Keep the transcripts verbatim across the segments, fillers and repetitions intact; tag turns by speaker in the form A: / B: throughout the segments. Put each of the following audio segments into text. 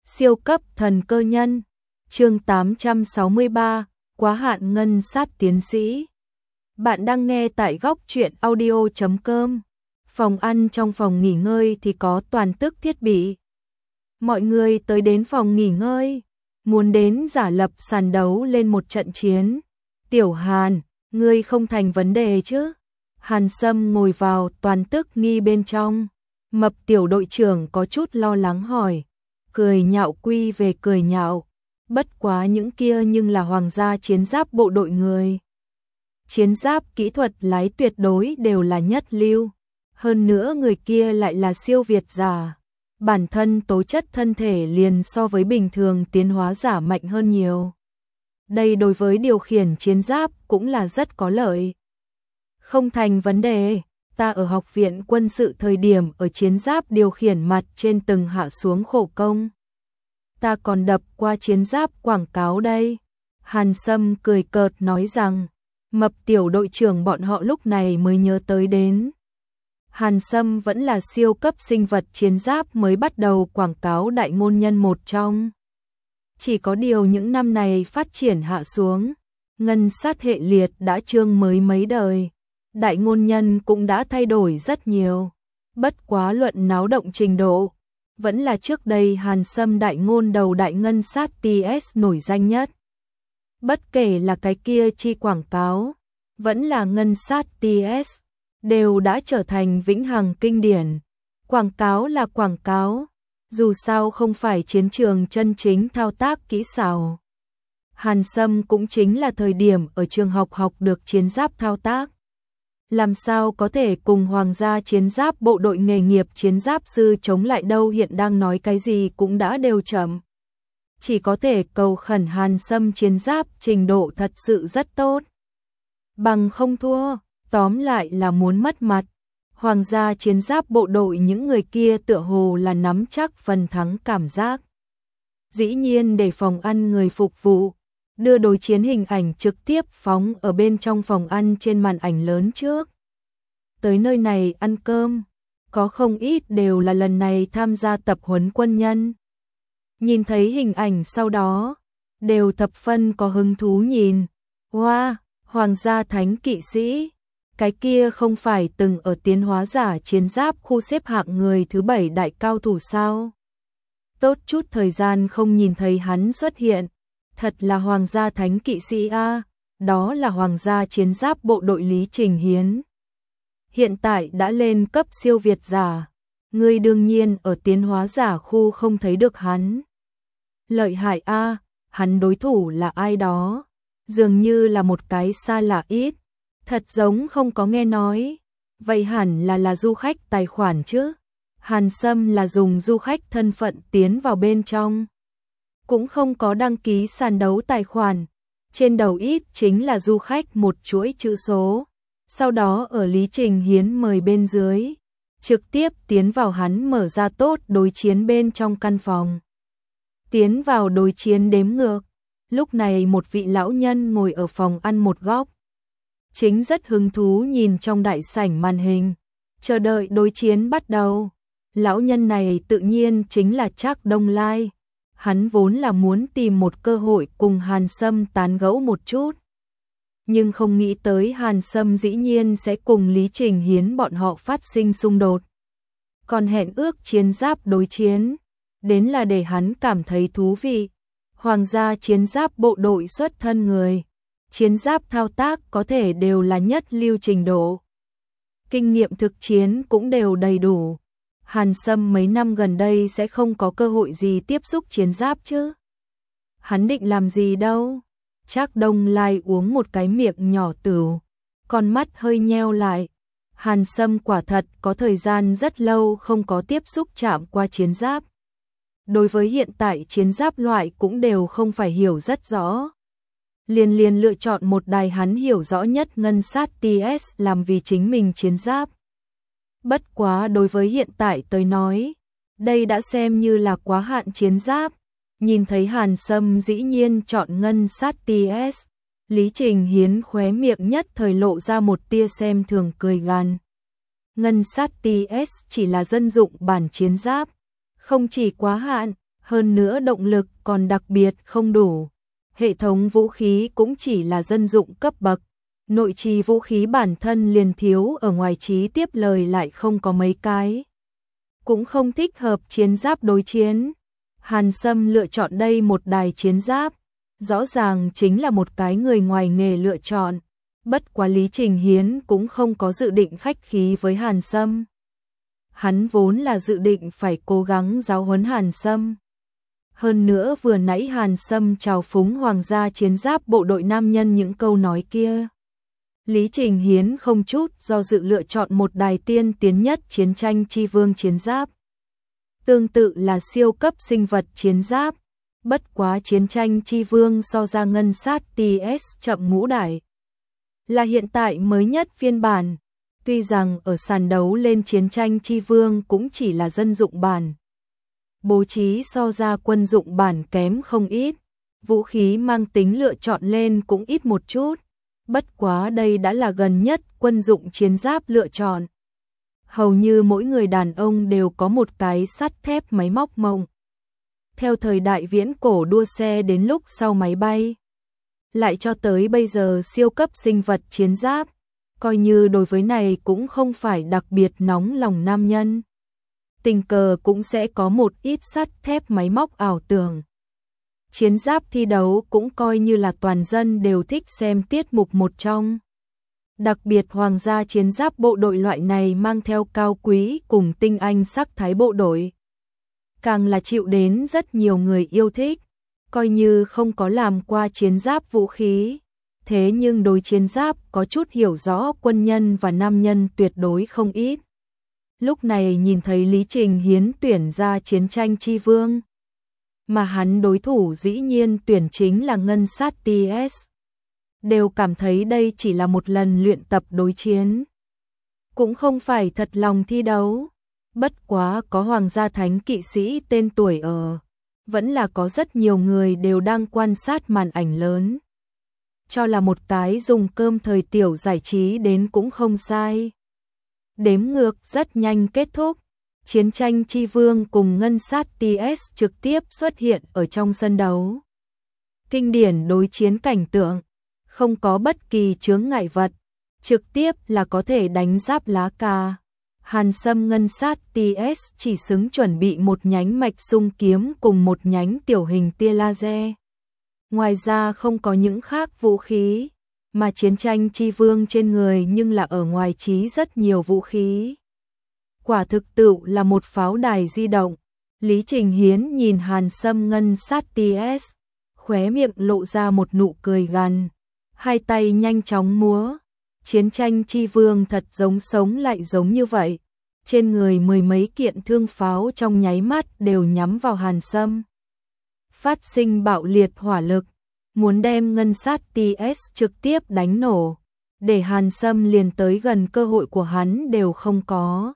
A: Siêu cấp thần cơ nhân. Chương tám trăm sáu mươi ba, quá hạn ngân sát tiến sĩ. Bạn đang nghe tại góc truyện audio chấm com. Phòng ăn trong phòng nghỉ ngơi thì có toàn tức thiết bị. Mọi người tới đến phòng nghỉ ngơi, muốn đến giả lập sàn đấu lên một trận chiến. Tiểu Hàn, ngươi không thành vấn đề chứ? Hàn Sâm ngồi vào toàn tức nghi bên trong. Mập tiểu đội trưởng có chút lo lắng hỏi. Cười nhạo quy về cười nhạo. Bất quá những kia nhưng là hoàng gia chiến giáp bộ đội người. Chiến giáp kỹ thuật lái tuyệt đối đều là nhất lưu. Hơn nữa người kia lại là siêu việt giả. Bản thân tố chất thân thể liền so với bình thường tiến hóa giả mạnh hơn nhiều. Đây đối với điều khiển chiến giáp cũng là rất có lợi. Không thành vấn đề, ta ở học viện quân sự thời điểm ở chiến giáp điều khiển mặt trên từng hạ xuống khổ công. Ta còn đập qua chiến giáp quảng cáo đây. Hàn Sâm cười cợt nói rằng, mập tiểu đội trưởng bọn họ lúc này mới nhớ tới đến. Hàn Sâm vẫn là siêu cấp sinh vật chiến giáp mới bắt đầu quảng cáo đại ngôn nhân một trong. Chỉ có điều những năm này phát triển hạ xuống, ngân sát hệ liệt đã chương mới mấy đời. Đại ngôn nhân cũng đã thay đổi rất nhiều. Bất quá luận náo động trình độ, vẫn là trước đây Hàn Sâm đại ngôn đầu đại ngân sát tê ét nổi danh nhất. Bất kể là cái kia chi quảng cáo, vẫn là ngân sát tê ét, đều đã trở thành vĩnh hằng kinh điển. Quảng cáo là quảng cáo, dù sao không phải chiến trường chân chính thao tác kỹ xảo. Hàn Sâm cũng chính là thời điểm ở trường học học được chiến giáp thao tác. Làm sao có thể cùng hoàng gia chiến giáp bộ đội nghề nghiệp chiến giáp sư chống lại đâu, hiện đang nói cái gì cũng đã đều chậm. Chỉ có thể cầu khẩn Hàn Sâm chiến giáp trình độ thật sự rất tốt. Bằng không thua, tóm lại là muốn mất mặt. Hoàng gia chiến giáp bộ đội những người kia tựa hồ là nắm chắc phần thắng cảm giác. Dĩ nhiên để phòng ăn người phục vụ, đưa đối chiến hình ảnh trực tiếp phóng ở bên trong phòng ăn trên màn ảnh lớn trước. Tới nơi này ăn cơm, có không ít đều là lần này tham gia tập huấn quân nhân. Nhìn thấy hình ảnh sau đó, đều thập phân có hứng thú nhìn. Wow, hoàng gia thánh kỵ sĩ, cái kia không phải từng ở tiến hóa giả chiến giáp khu xếp hạng người thứ bảy đại cao thủ sao? Tốt chút thời gian không nhìn thấy hắn xuất hiện. Thật là hoàng gia thánh kỵ sĩ a, à, đó là hoàng gia chiến giáp bộ đội Lý Trình Hiến. Hiện tại đã lên cấp siêu việt giả, ngươi đương nhiên ở tiến hóa giả khu không thấy được hắn. Lợi hại a, à, hắn đối thủ là ai đó? Dường như là một cái xa lạ ít, thật giống không có nghe nói. Vậy hẳn là là du khách tài khoản chứ? Hàn Sâm là dùng du khách thân phận tiến vào bên trong. Cũng không có đăng ký sàn đấu tài khoản, trên đầu ít chính là du khách một chuỗi chữ số, sau đó ở Lý Trình Hiến mời bên dưới, trực tiếp tiến vào hắn mở ra tốt đối chiến bên trong căn phòng. Tiến vào đối chiến đếm ngược, lúc này một vị lão nhân ngồi ở phòng ăn một góc, chính rất hứng thú nhìn trong đại sảnh màn hình, chờ đợi đối chiến bắt đầu. Lão nhân này tự nhiên chính là Trác Đông Lai. Hắn vốn là muốn tìm một cơ hội cùng Hàn Sâm tán gẫu một chút. Nhưng không nghĩ tới Hàn Sâm dĩ nhiên sẽ cùng Lý Trình Hiến bọn họ phát sinh xung đột. Còn hẹn ước chiến giáp đối chiến, đến là để hắn cảm thấy thú vị. Hoàng gia chiến giáp bộ đội xuất thân người, chiến giáp thao tác có thể đều là nhất lưu trình độ. Kinh nghiệm thực chiến cũng đều đầy đủ. Hàn Sâm mấy năm gần đây sẽ không có cơ hội gì tiếp xúc chiến giáp chứ. Hắn định làm gì đâu. Trác Đông Lai uống một cái miệng nhỏ tửu, con mắt hơi nheo lại. Hàn Sâm quả thật có thời gian rất lâu không có tiếp xúc chạm qua chiến giáp. Đối với hiện tại chiến giáp loại cũng đều không phải hiểu rất rõ. Liền liền lựa chọn một đài hắn hiểu rõ nhất ngân sát tê ét làm vì chính mình chiến giáp. Bất quá đối với hiện tại tới nói, đây đã xem như là quá hạn chiến giáp. Nhìn thấy Hàn Sâm dĩ nhiên chọn ngân sát tê ét, Lý Trình Hiến khóe miệng nhất thời lộ ra một tia xem thường cười gằn. Ngân sát tê ét chỉ là dân dụng bản chiến giáp, không chỉ quá hạn, Hơn nữa động lực còn đặc biệt không đủ. Hệ thống vũ khí cũng chỉ là dân dụng cấp bậc. Nội trì vũ khí bản thân liền thiếu, ở ngoài trí tiếp lời lại không có mấy cái. Cũng không thích hợp chiến giáp đối chiến. Hàn Sâm lựa chọn đây một đài chiến giáp. Rõ ràng chính là một cái người ngoài nghề lựa chọn. Bất quá Lý Trình Hiến cũng không có dự định khách khí với Hàn Sâm. Hắn vốn là dự định phải cố gắng giáo huấn Hàn Sâm. Hơn nữa vừa nãy Hàn Sâm chào phúng hoàng gia chiến giáp bộ đội nam nhân những câu nói kia. Lý Trình Hiến không chút do dự lựa chọn một đài tiên tiến nhất chiến tranh chi vương chiến giáp. Tương tự là siêu cấp sinh vật chiến giáp. Bất quá chiến tranh chi vương so ra ngân sát tê ét chậm ngũ đại. Là hiện tại mới nhất phiên bản. Tuy rằng ở sàn đấu lên chiến tranh chi vương cũng chỉ là dân dụng bản. Bố trí so ra quân dụng bản kém không ít. Vũ khí mang tính lựa chọn lên cũng ít một chút. Bất quá đây đã là gần nhất quân dụng chiến giáp lựa chọn. Hầu như mỗi người đàn ông đều có một cái sắt thép máy móc mộng. Theo thời đại viễn cổ đua xe đến lúc sau máy bay. Lại cho tới bây giờ siêu cấp sinh vật chiến giáp. Coi như đối với này cũng không phải đặc biệt nóng lòng nam nhân. Tình cờ cũng sẽ có một ít sắt thép máy móc ảo tưởng. Chiến giáp thi đấu cũng coi như là toàn dân đều thích xem tiết mục một trong. Đặc biệt hoàng gia chiến giáp bộ đội loại này mang theo cao quý cùng tinh anh sắc thái bộ đội. Càng là chịu đến rất nhiều người yêu thích, coi như không có làm qua chiến giáp vũ khí. Thế nhưng đối chiến giáp có chút hiểu rõ quân nhân và nam nhân tuyệt đối không ít. Lúc này nhìn thấy Lý Trình Hiến tuyển ra chiến tranh chi vương. Mà hắn đối thủ dĩ nhiên tuyển chính là ngân sát tê ét. Đều cảm thấy đây chỉ là một lần luyện tập đối chiến. Cũng không phải thật lòng thi đấu. Bất quá có hoàng gia thánh kỵ sĩ tên tuổi ở. Vẫn là có rất nhiều người đều đang quan sát màn ảnh lớn. Cho là một cái dùng cơm thời tiểu giải trí đến cũng không sai. Đếm ngược rất nhanh kết thúc. Chiến tranh chi vương cùng ngân sát tê ét trực tiếp xuất hiện ở trong sân đấu. Kinh điển đối chiến cảnh tượng. Không có bất kỳ chướng ngại vật. Trực tiếp là có thể đánh giáp lá cà. Hàn Sâm ngân sát tê ét chỉ xứng chuẩn bị một nhánh mạch sung kiếm cùng một nhánh tiểu hình tia laser. Ngoài ra không có những khác vũ khí, mà chiến tranh chi vương trên người nhưng là ở ngoài trí rất nhiều vũ khí. Quả thực tự là một pháo đài di động. Lý Trình Hiến nhìn Hàn Sâm ngân sát tê ét, khóe miệng lộ ra một nụ cười gằn, hai tay nhanh chóng múa. Chiến tranh chi vương thật giống sống lại giống như vậy. Trên người mười mấy kiện thương pháo trong nháy mắt đều nhắm vào Hàn Sâm. Phát sinh bạo liệt hỏa lực, muốn đem ngân sát tê ét trực tiếp đánh nổ, để Hàn Sâm liền tới gần cơ hội của hắn đều không có.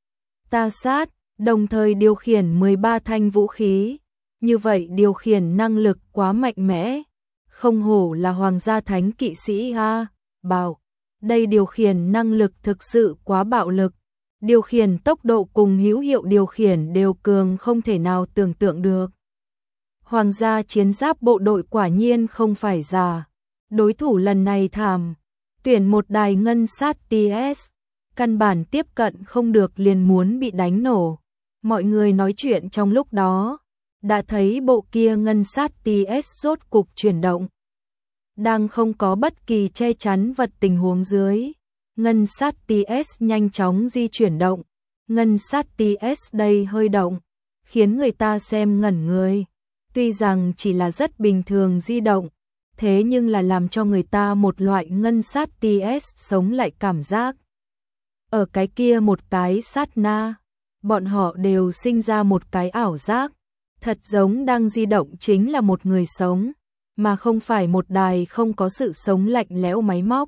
A: Ta sát, đồng thời điều khiển mười ba thanh vũ khí, như vậy điều khiển năng lực quá mạnh mẽ, không hổ là hoàng gia thánh kỵ sĩ ha, bảo, đây điều khiển năng lực thực sự quá bạo lực, điều khiển tốc độ cùng hữu hiệu điều khiển đều cường không thể nào tưởng tượng được. Hoàng gia chiến giáp bộ đội quả nhiên không phải giả. Đối thủ lần này thảm. Tuyển một đài ngân sát tê ét. Căn bản tiếp cận không được liền muốn bị đánh nổ. Mọi người nói chuyện trong lúc đó. Đã thấy bộ kia ngân sát tê ét rốt cục chuyển động. Đang không có bất kỳ che chắn vật tình huống dưới. Ngân sát tê ét nhanh chóng di chuyển động. Ngân sát tê ét đây hơi động. Khiến người ta xem ngẩn người. Tuy rằng chỉ là rất bình thường di động, thế nhưng là làm cho người ta một loại ngân sát tê ét sống lại cảm giác. Ở cái kia một cái sát na, bọn họ đều sinh ra một cái ảo giác, thật giống đang di động chính là một người sống, mà không phải một đài không có sự sống lạnh lẽo máy móc.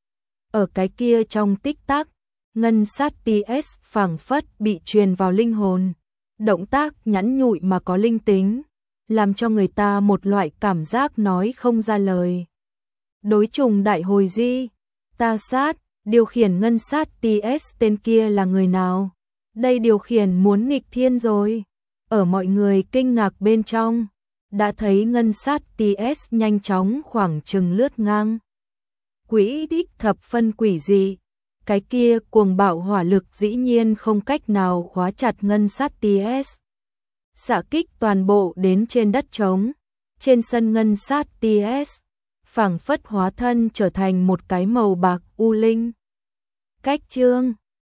A: Ở cái kia trong tích tắc, ngân sát tê ét phảng phất bị truyền vào linh hồn, động tác nhẵn nhụi mà có linh tính. Làm cho người ta một loại cảm giác nói không ra lời. Đối trùng đại hồi di, ta sát, điều khiển ngân sát tê ét tên kia là người nào? Đây điều khiển muốn nghịch thiên rồi. Ở mọi người kinh ngạc bên trong, đã thấy ngân sát tê ét nhanh chóng khoảng chừng lướt ngang. Quỹ đích thập phân quỷ dị, cái kia cuồng bạo hỏa lực dĩ nhiên không cách nào khóa chặt ngân sát tê ét. Xạ kích toàn bộ đến trên đất trống, trên sân ngân sát tê ét, phảng phất hóa thân trở thành một cái màu bạc u linh. Cách chương